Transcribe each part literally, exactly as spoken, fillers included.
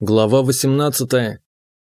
Глава восемнадцатая.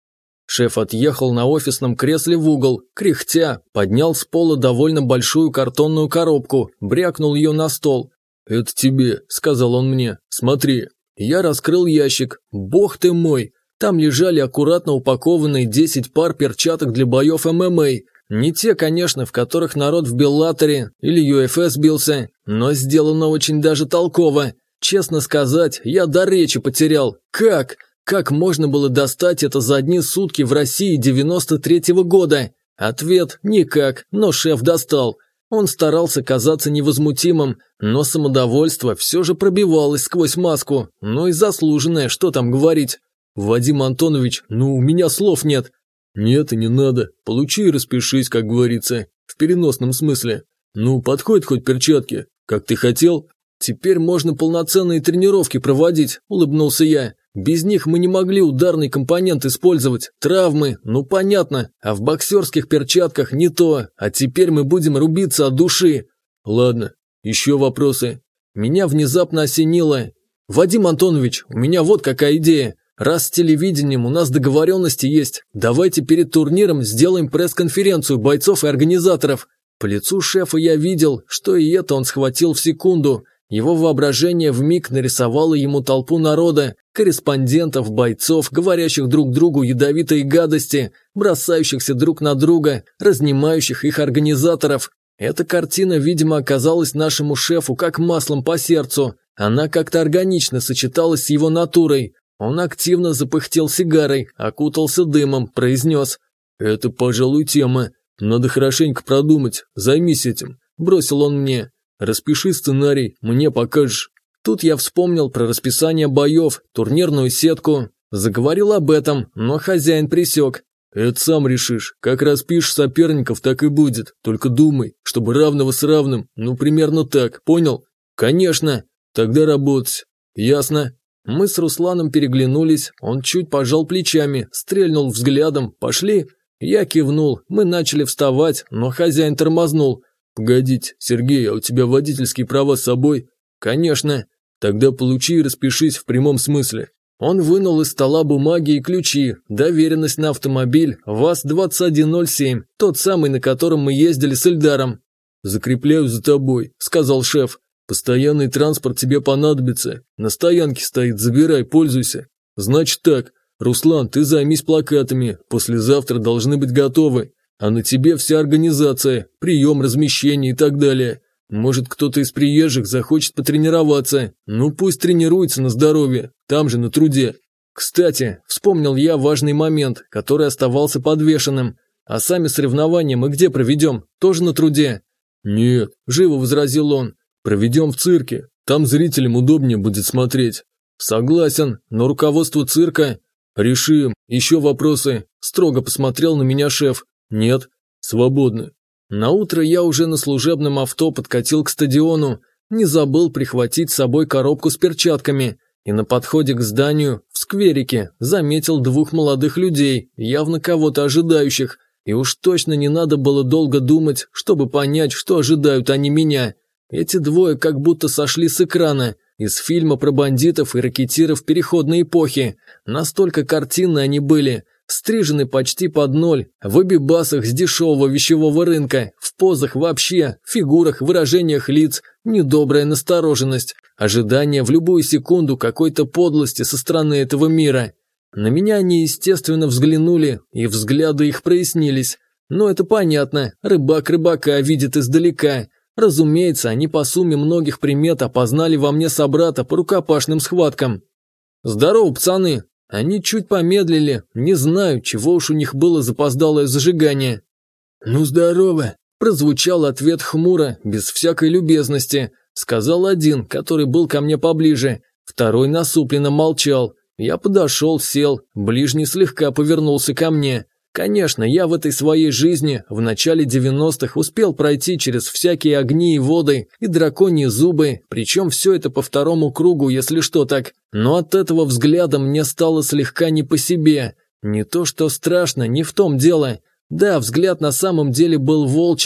Шеф отъехал на офисном кресле в угол, кряхтя, поднял с пола довольно большую картонную коробку, брякнул ее на стол. «Это тебе», – сказал он мне, – «смотри». Я раскрыл ящик. Бог ты мой! Там лежали аккуратно упакованные десять пар перчаток для боев эм эм а. Не те, конечно, в которых народ в Беллаторе или ю эф эс бился, но сделано очень даже толково. Честно сказать, я дар речи потерял. Как? Как можно было достать это за одни сутки в России девяносто третьего года? Ответ – никак, но шеф достал. Он старался казаться невозмутимым, но самодовольство все же пробивалось сквозь маску. Ну и заслуженное, что там говорить. «Вадим Антонович, ну у меня слов нет». «Нет и не надо. Получи и распишись, как говорится. В переносном смысле. Ну, подходят хоть перчатки, как ты хотел?» «Теперь можно полноценные тренировки проводить», – улыбнулся я. «Без них мы не могли ударный компонент использовать. Травмы, ну понятно, а в боксерских перчатках не то, а теперь мы будем рубиться от души». «Ладно, еще вопросы?» Меня внезапно осенило. «Вадим Антонович, у меня вот какая идея. Раз с телевидением у нас договоренности есть, давайте перед турниром сделаем пресс-конференцию бойцов и организаторов». По лицу шефа я видел, что и это он схватил в секунду. Его воображение вмиг нарисовало ему толпу народа, корреспондентов, бойцов, говорящих друг другу ядовитые гадости, бросающихся друг на друга, разнимающих их организаторов. Эта картина, видимо, оказалась нашему шефу как маслом по сердцу. Она как-то органично сочеталась с его натурой. Он активно запыхтел сигарой, окутался дымом, произнес: «Это, пожалуй, тема. Надо хорошенько продумать. Займись этим», – бросил он мне. «Распиши сценарий, мне покажешь». Тут я вспомнил про расписание боев, турнирную сетку. Заговорил об этом, но хозяин пресек. «Это сам решишь. Как распишешь соперников, так и будет. Только думай, чтобы равного с равным. Ну, примерно так, понял?» «Конечно. Тогда работать». «Ясно». Мы с Русланом переглянулись, он чуть пожал плечами, стрельнул взглядом. «Пошли?» Я кивнул, мы начали вставать, но хозяин тормознул. «Погодите, Сергей, а у тебя водительские права с собой?» «Конечно». «Тогда получи и распишись в прямом смысле». Он вынул из стола бумаги и ключи, доверенность на автомобиль ВАЗ двадцать один ноль семь, тот самый, на котором мы ездили с Эльдаром. «Закрепляю за тобой», – сказал шеф. «Постоянный транспорт тебе понадобится. На стоянке стоит, забирай, пользуйся». «Значит так, Руслан, ты займись плакатами, послезавтра должны быть готовы. А на тебе вся организация, прием, размещение и так далее. Может, кто-то из приезжих захочет потренироваться. Ну, пусть тренируется на здоровье, там же на труде». Кстати, вспомнил я важный момент, который оставался подвешенным. А сами соревнования мы где проведем? Тоже на труде? «Нет», – живо возразил он, – «проведем в цирке. Там зрителям удобнее будет смотреть». «Согласен, но руководство цирка...» «Решим. Еще вопросы?» – строго посмотрел на меня шеф. «Нет». «Свободны». Наутро я уже на служебном авто подкатил к стадиону, не забыл прихватить с собой коробку с перчатками, и на подходе к зданию, в скверике, заметил двух молодых людей, явно кого-то ожидающих, и уж точно не надо было долго думать, чтобы понять, что ожидают они меня. Эти двое как будто сошли с экрана, из фильма про бандитов и ракетиров переходной эпохи. Настолько картинны они были, стрижены почти под ноль, в обибасах с дешевого вещевого рынка, в позах вообще, фигурах, выражениях лиц, недобрая настороженность, ожидание в любую секунду какой-то подлости со стороны этого мира. На меня они, естественно, взглянули, и взгляды их прояснились. Но это понятно, рыбак рыбака видит издалека. Разумеется, они по сумме многих примет опознали во мне собрата по рукопашным схваткам. «Здорово, пацаны!» Они чуть помедлили, не знаю, чего уж у них было запоздалое зажигание. «Ну, здорово!» – прозвучал ответ хмуро, без всякой любезности. Сказал один, который был ко мне поближе, второй насупленно молчал. Я подошел, сел, ближний слегка повернулся ко мне. Конечно, я в этой своей жизни в начале девяностых успел пройти через всякие огни и воды и драконьи зубы, причем все это по второму кругу, если что так. Но от этого взгляда мне стало слегка не по себе. Не то что страшно, не в том дело. Да, взгляд на самом деле был волчьим,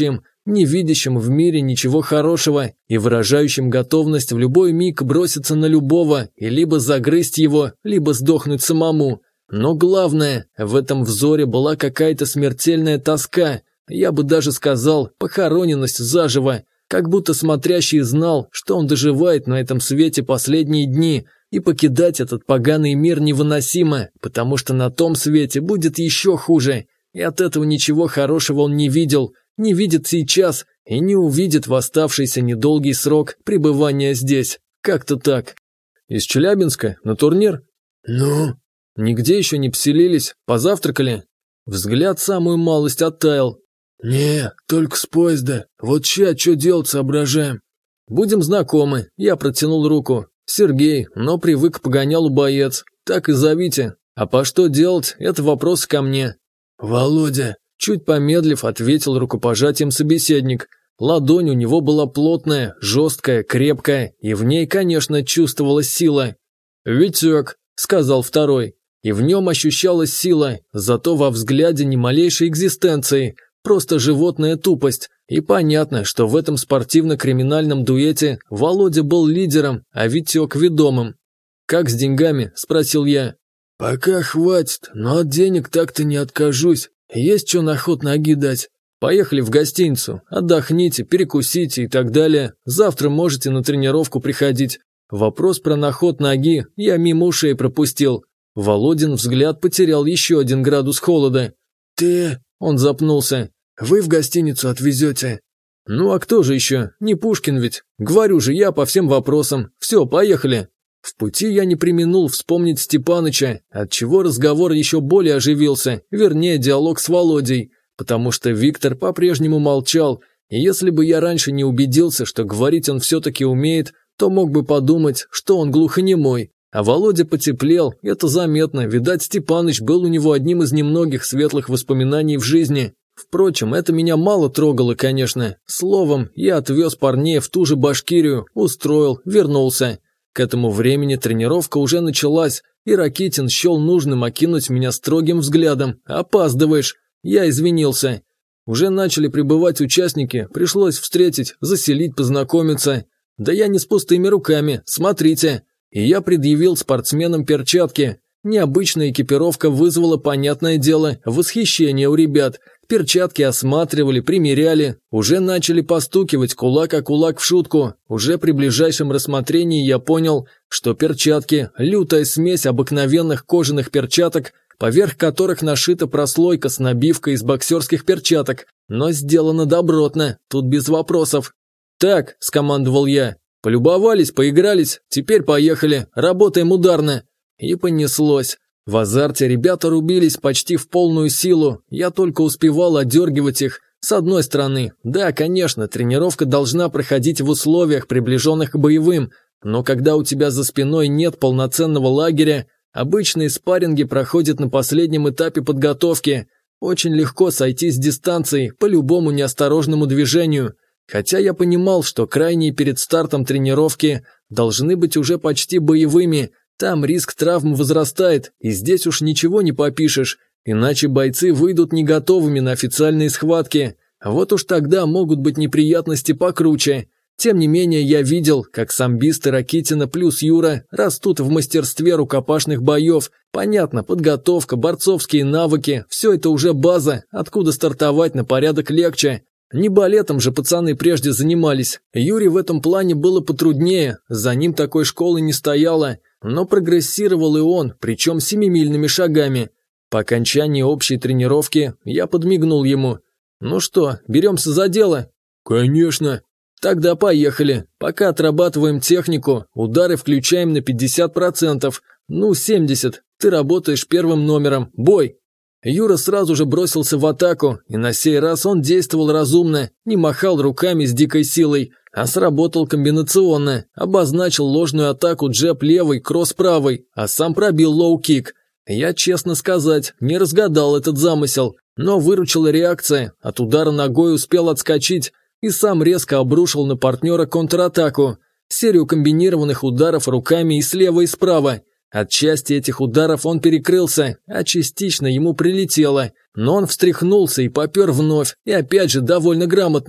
не видящим в мире ничего хорошего и выражающим готовность в любой миг броситься на любого и либо загрызть его, либо сдохнуть самому. Но главное, в этом взоре была какая-то смертельная тоска, я бы даже сказал, похороненность заживо, как будто смотрящий знал, что он доживает на этом свете последние дни, и покидать этот поганый мир невыносимо, потому что на том свете будет еще хуже, и от этого ничего хорошего он не видел, не видит сейчас и не увидит в оставшийся недолгий срок пребывания здесь. Как-то так. Из Челябинска? На турнир? Ну? Нигде еще не поселились? Позавтракали? Взгляд самую малость оттаял. Не, только с поезда. Вот ща что делать соображаем. Будем знакомы. Я протянул руку. Сергей, но привык к погонялу боец. Так и зовите. А по что делать, это вопрос ко мне. Володя. Чуть помедлив, ответил рукопожатием собеседник. Ладонь у него была плотная, жесткая, крепкая, и в ней, конечно, чувствовалась сила. «Витек», — сказал второй, и в нем ощущалась сила, зато во взгляде ни малейшей экзистенции, просто животная тупость. И понятно, что в этом спортивно-криминальном дуэте Володя был лидером, а Витек ведомым. «Как с деньгами?» – спросил я. «Пока хватит, но от денег так-то не откажусь. Есть что на ход ноги дать. Поехали в гостиницу, отдохните, перекусите и так далее. Завтра можете на тренировку приходить». Вопрос про наход ноги я мимо ушей пропустил. Володин взгляд потерял еще один градус холода. «Ты...» – он запнулся. «Вы в гостиницу отвезете?» «Ну а кто же еще? Не Пушкин ведь. Говорю же, я по всем вопросам. Все, поехали». В пути я не преминул вспомнить Степаныча, отчего разговор еще более оживился, вернее диалог с Володей, потому что Виктор по-прежнему молчал, и если бы я раньше не убедился, что говорить он все-таки умеет, то мог бы подумать, что он глухонемой. А Володя потеплел, это заметно, видать, Степаныч был у него одним из немногих светлых воспоминаний в жизни. Впрочем, это меня мало трогало, конечно. Словом, я отвез парней в ту же Башкирию, устроил, вернулся. К этому времени тренировка уже началась, и Ракитин счел нужным окинуть меня строгим взглядом. «Опаздываешь!» Я извинился. Уже начали прибывать участники, пришлось встретить, заселить, познакомиться. Да я не с пустыми руками, смотрите. И я предъявил спортсменам перчатки. Необычная экипировка вызвала, понятное дело, восхищение у ребят. Перчатки осматривали, примеряли, уже начали постукивать кулак о кулак в шутку. Уже при ближайшем рассмотрении я понял, что перчатки – лютая смесь обыкновенных кожаных перчаток, поверх которых нашита прослойка с набивкой из боксерских перчаток, но сделано добротно, тут без вопросов. «Так», – скомандовал я, – «полюбовались, поигрались, теперь поехали, работаем ударно». И понеслось. В азарте ребята рубились почти в полную силу, я только успевал одергивать их. С одной стороны, да, конечно, тренировка должна проходить в условиях, приближенных к боевым, но когда у тебя за спиной нет полноценного лагеря, обычные спарринги проходят на последнем этапе подготовки. Очень легко сойти с дистанции по любому неосторожному движению. Хотя я понимал, что крайние перед стартом тренировки должны быть уже почти боевыми. Там риск травм возрастает, и здесь уж ничего не попишешь, иначе бойцы выйдут не готовыми на официальные схватки. Вот уж тогда могут быть неприятности покруче. Тем не менее, я видел, как самбисты Ракитина плюс Юра растут в мастерстве рукопашных боев. Понятно, подготовка, борцовские навыки – все это уже база, откуда стартовать на порядок легче. Не балетом же пацаны прежде занимались. Юре в этом плане было потруднее, за ним такой школы не стояло. Но прогрессировал и он, причем семимильными шагами. По окончании общей тренировки я подмигнул ему. «Ну что, беремся за дело?» «Конечно». «Тогда поехали. Пока отрабатываем технику, удары включаем на пятьдесят процентов. Ну, семьдесят. Ты работаешь первым номером. Бой!» Юра сразу же бросился в атаку, и на сей раз он действовал разумно, не махал руками с дикой силой, а сработал комбинационно, обозначил ложную атаку джеб левой, кросс правой, а сам пробил лоу-кик. Я, честно сказать, не разгадал этот замысел, но выручила реакция, от удара ногой успел отскочить и сам резко обрушил на партнера контратаку. Серию комбинированных ударов руками и слева, и справа. От части этих ударов он перекрылся, а частично ему прилетело, но он встряхнулся и попер вновь, и опять же довольно грамотно.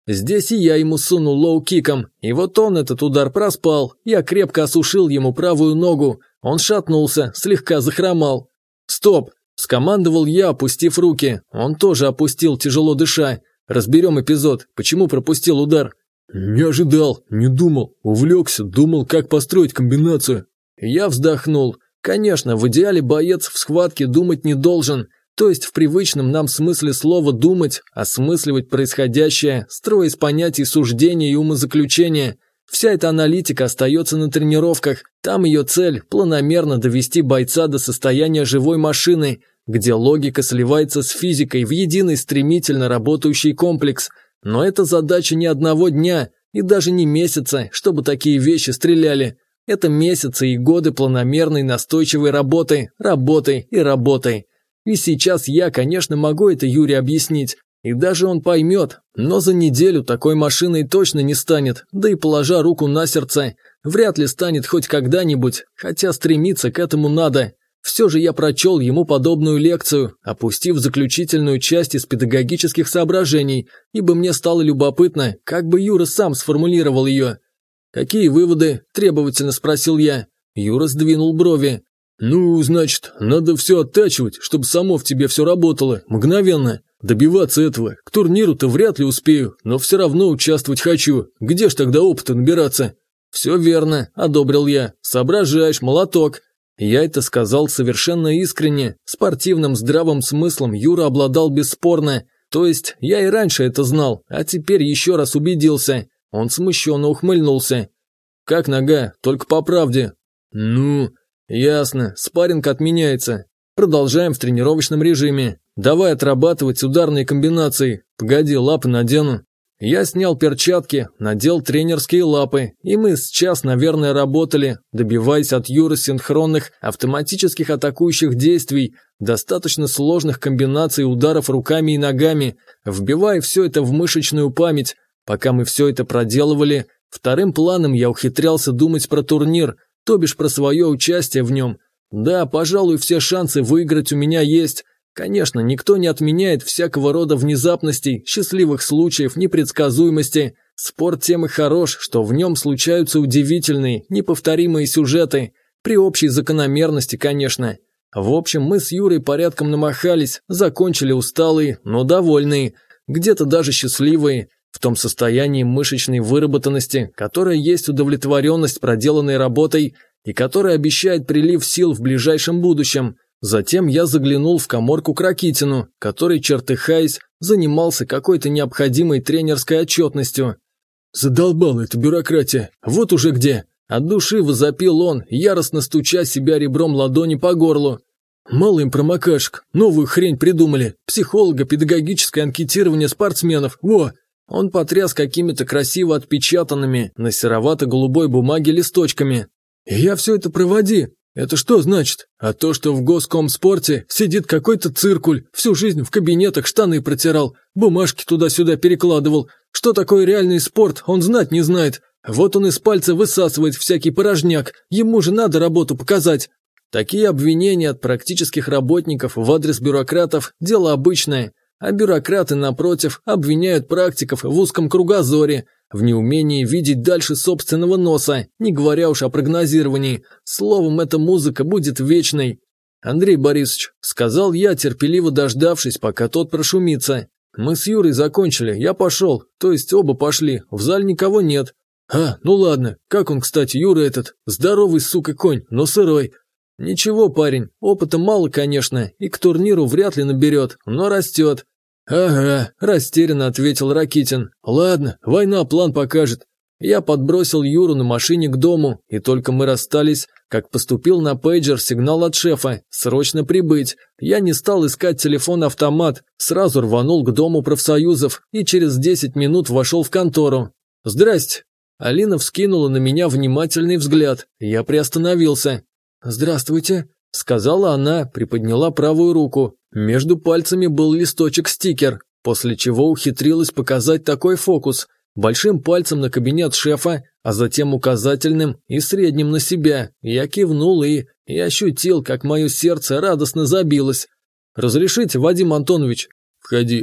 Здесь и я ему сунул лоу-киком, и вот он этот удар проспал. Я крепко осушил ему правую ногу. Он шатнулся, слегка захромал. «Стоп!» – скомандовал я, опустив руки. Он тоже опустил, тяжело дыша. «Разберем эпизод. Почему пропустил удар?» «Не ожидал, не думал, увлекся, думал, как построить комбинацию». Я вздохнул. Конечно, в идеале боец в схватке думать не должен. То есть в привычном нам смысле слова «думать», осмысливать происходящее, строя из понятий суждения и умозаключения. Вся эта аналитика остается на тренировках. Там ее цель – планомерно довести бойца до состояния живой машины, где логика сливается с физикой в единый стремительно работающий комплекс. Но это задача не одного дня и даже не месяца, чтобы такие вещи стреляли. Это месяцы и годы планомерной настойчивой работы, работы и работы. И сейчас я, конечно, могу это Юре объяснить, и даже он поймет, но за неделю такой машиной точно не станет, да и положа руку на сердце, вряд ли станет хоть когда-нибудь, хотя стремиться к этому надо. Все же я прочел ему подобную лекцию, опустив заключительную часть из педагогических соображений, ибо мне стало любопытно, как бы Юра сам сформулировал ее. «Какие выводы?» – требовательно спросил я. Юра сдвинул брови. «Ну, значит, надо все оттачивать, чтобы само в тебе все работало, мгновенно. Добиваться этого. К турниру-то вряд ли успею, но все равно участвовать хочу. Где ж тогда опыта набираться?» «Все верно», – одобрил я. «Соображаешь, молоток». Я это сказал совершенно искренне. Спортивным здравым смыслом Юра обладал бесспорно. То есть я и раньше это знал, а теперь еще раз убедился. Он смущенно ухмыльнулся. «Как нога? Только по правде». «Ну...» «Ясно, спарринг отменяется. Продолжаем в тренировочном режиме. Давай отрабатывать ударные комбинации. Погоди, лапы надену». Я снял перчатки, надел тренерские лапы, и мы с час, наверное, работали, добиваясь от Юры синхронных, автоматических атакующих действий, достаточно сложных комбинаций ударов руками и ногами, вбивая все это в мышечную память. Пока мы все это проделывали, вторым планом я ухитрялся думать про турнир, то бишь про свое участие в нем. Да, пожалуй, все шансы выиграть у меня есть. Конечно, никто не отменяет всякого рода внезапностей, счастливых случаев, непредсказуемости. Спорт тем и хорош, что в нем случаются удивительные, неповторимые сюжеты. При общей закономерности, конечно. В общем, мы с Юрой порядком намахались, закончили усталые, но довольные, где-то даже счастливые. В том состоянии мышечной выработанности, которая есть удовлетворенность проделанной работой и которая обещает прилив сил в ближайшем будущем. Затем я заглянул в каморку к Ракитину, который, чертыхаясь, занимался какой-то необходимой тренерской отчетностью. «Задолбала эта бюрократия, вот уже где!» От души возопил он, яростно стуча себя ребром ладони по горлу. «Мало им промокашек, новую хрень придумали, психолого-педагогическое анкетирование спортсменов, во!» Он потряс какими-то красиво отпечатанными на серовато-голубой бумаге листочками. «Я все это проводи. Это что значит? А то, что в Госкомспорте сидит какой-то циркуль, всю жизнь в кабинетах штаны протирал, бумажки туда-сюда перекладывал. Что такое реальный спорт, он знать не знает. Вот он из пальца высасывает всякий порожняк, ему же надо работу показать». Такие обвинения от практических работников в адрес бюрократов – дело обычное. А бюрократы, напротив, обвиняют практиков в узком кругозоре, в неумении видеть дальше собственного носа, не говоря уж о прогнозировании. Словом, эта музыка будет вечной. «Андрей Борисович», – сказал я, терпеливо дождавшись, пока тот прошумится. «Мы с Юрой закончили, я пошел, то есть оба пошли, в зале никого нет». «А, ну ладно, как он, кстати, Юра этот, здоровый, сука, конь, но сырой». «Ничего, парень, опыта мало, конечно, и к турниру вряд ли наберет, но растет». «Ага», – растерянно ответил Ракитин. «Ладно, война план покажет». Я подбросил Юру на машине к дому, и только мы расстались, как поступил на пейджер сигнал от шефа «Срочно прибыть». Я не стал искать телефон-автомат, сразу рванул к дому профсоюзов и через десять минут вошел в контору. «Здрасте». Алина вскинула на меня внимательный взгляд, я приостановился. «Здравствуйте», – сказала она, приподняла правую руку. Между пальцами был листочек-стикер, после чего ухитрилась показать такой фокус. Большим пальцем на кабинет шефа, а затем указательным и средним на себя. Я кивнул и, и ощутил, как мое сердце радостно забилось. «Разрешите, Вадим Антонович?» «Входи».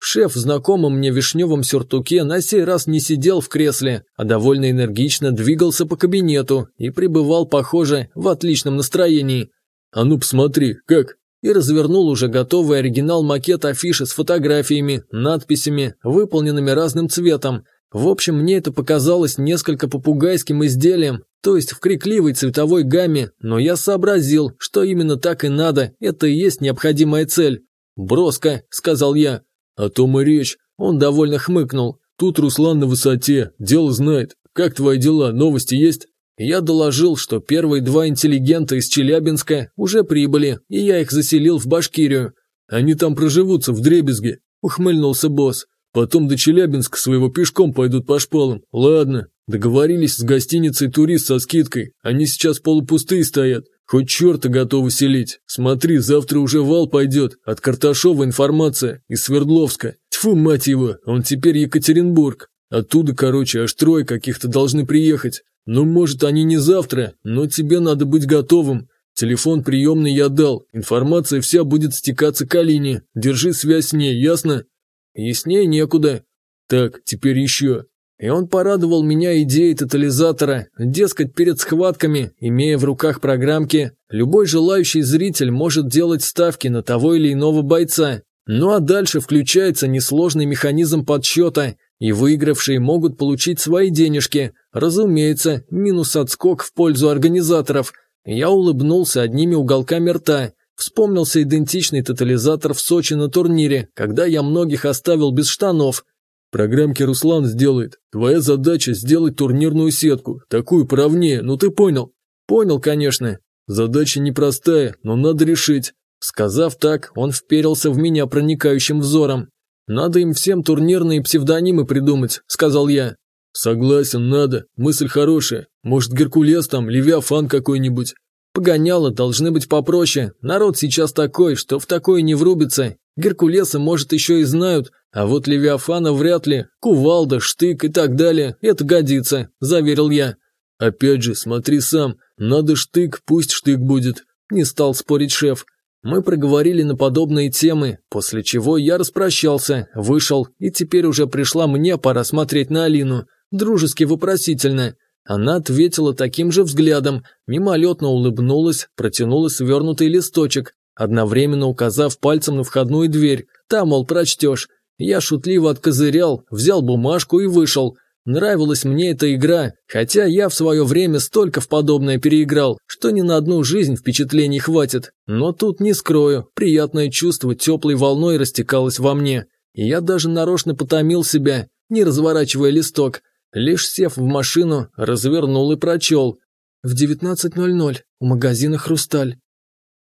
Шеф в знакомом мне вишневом сюртуке на сей раз не сидел в кресле, а довольно энергично двигался по кабинету и пребывал, похоже, в отличном настроении. «А ну посмотри, как!» И развернул уже готовый оригинал-макет афиши с фотографиями, надписями, выполненными разным цветом. В общем, мне это показалось несколько попугайским изделием, то есть в крикливой цветовой гамме, но я сообразил, что именно так и надо, это и есть необходимая цель. «Броско», – сказал я. «О том и речь». Он довольно хмыкнул. «Тут Руслан на высоте, дело знает. Как твои дела, новости есть?» Я доложил, что первые два интеллигента из Челябинска уже прибыли, и я их заселил в Башкирию. «Они там проживутся вдребезги», – ухмыльнулся босс. «Потом до Челябинска своего пешком пойдут по шпалам. Ладно, договорились с гостиницей «Турист» со скидкой. Они сейчас полупустые стоят. Хоть черта готовы селить. Смотри, завтра уже вал пойдет. От Карташова информация. Из Свердловска. Тьфу, мать его, он теперь Екатеринбург. Оттуда, короче, аж трое каких-то должны приехать. Ну, может, они не завтра, но тебе надо быть готовым. Телефон приемный я дал. Информация вся будет стекаться к Алине. Держи связь с ней, ясно?» «Яснее некуда». «Так, теперь еще». И он порадовал меня идеей тотализатора, дескать, перед схватками, имея в руках программки, любой желающий зритель может делать ставки на того или иного бойца. Ну а дальше включается несложный механизм подсчета, и выигравшие могут получить свои денежки. Разумеется, минус отскок в пользу организаторов. Я улыбнулся одними уголками рта. Вспомнился идентичный тотализатор в Сочи на турнире, когда я многих оставил без штанов. «Программки Руслан сделает. Твоя задача сделать турнирную сетку, такую поровнее, ну ты понял?» «Понял, конечно. Задача непростая, но надо решить». Сказав так, он вперился в меня проникающим взором. «Надо им всем турнирные псевдонимы придумать», – сказал я. «Согласен, надо. Мысль хорошая. Может, Геркулес там, Левиафан какой-нибудь». «Погоняло должны быть попроще. Народ сейчас такой, что в такое не врубится. Геркулеса, может, еще и знают, а вот Левиафана вряд ли. Кувалда, штык и так далее. Это годится», – заверил я. «Опять же, смотри сам. Надо штык, пусть штык будет», – не стал спорить шеф. Мы проговорили на подобные темы, после чего я распрощался, вышел, и теперь уже пришла мне пора смотреть на Алину, дружески вопросительно. Она ответила таким же взглядом, мимолетно улыбнулась, протянула свернутый листочек, одновременно указав пальцем на входную дверь. Там, мол, прочтешь. Я шутливо откозырял, взял бумажку и вышел. Нравилась мне эта игра, хотя я в свое время столько в подобное переиграл, что ни на одну жизнь впечатлений хватит. Но тут не скрою, приятное чувство теплой волной растекалось во мне. И я даже нарочно потомил себя, не разворачивая листок. Лишь сев в машину, развернул и прочел. В девятнадцать ноль ноль у магазина «Хрусталь».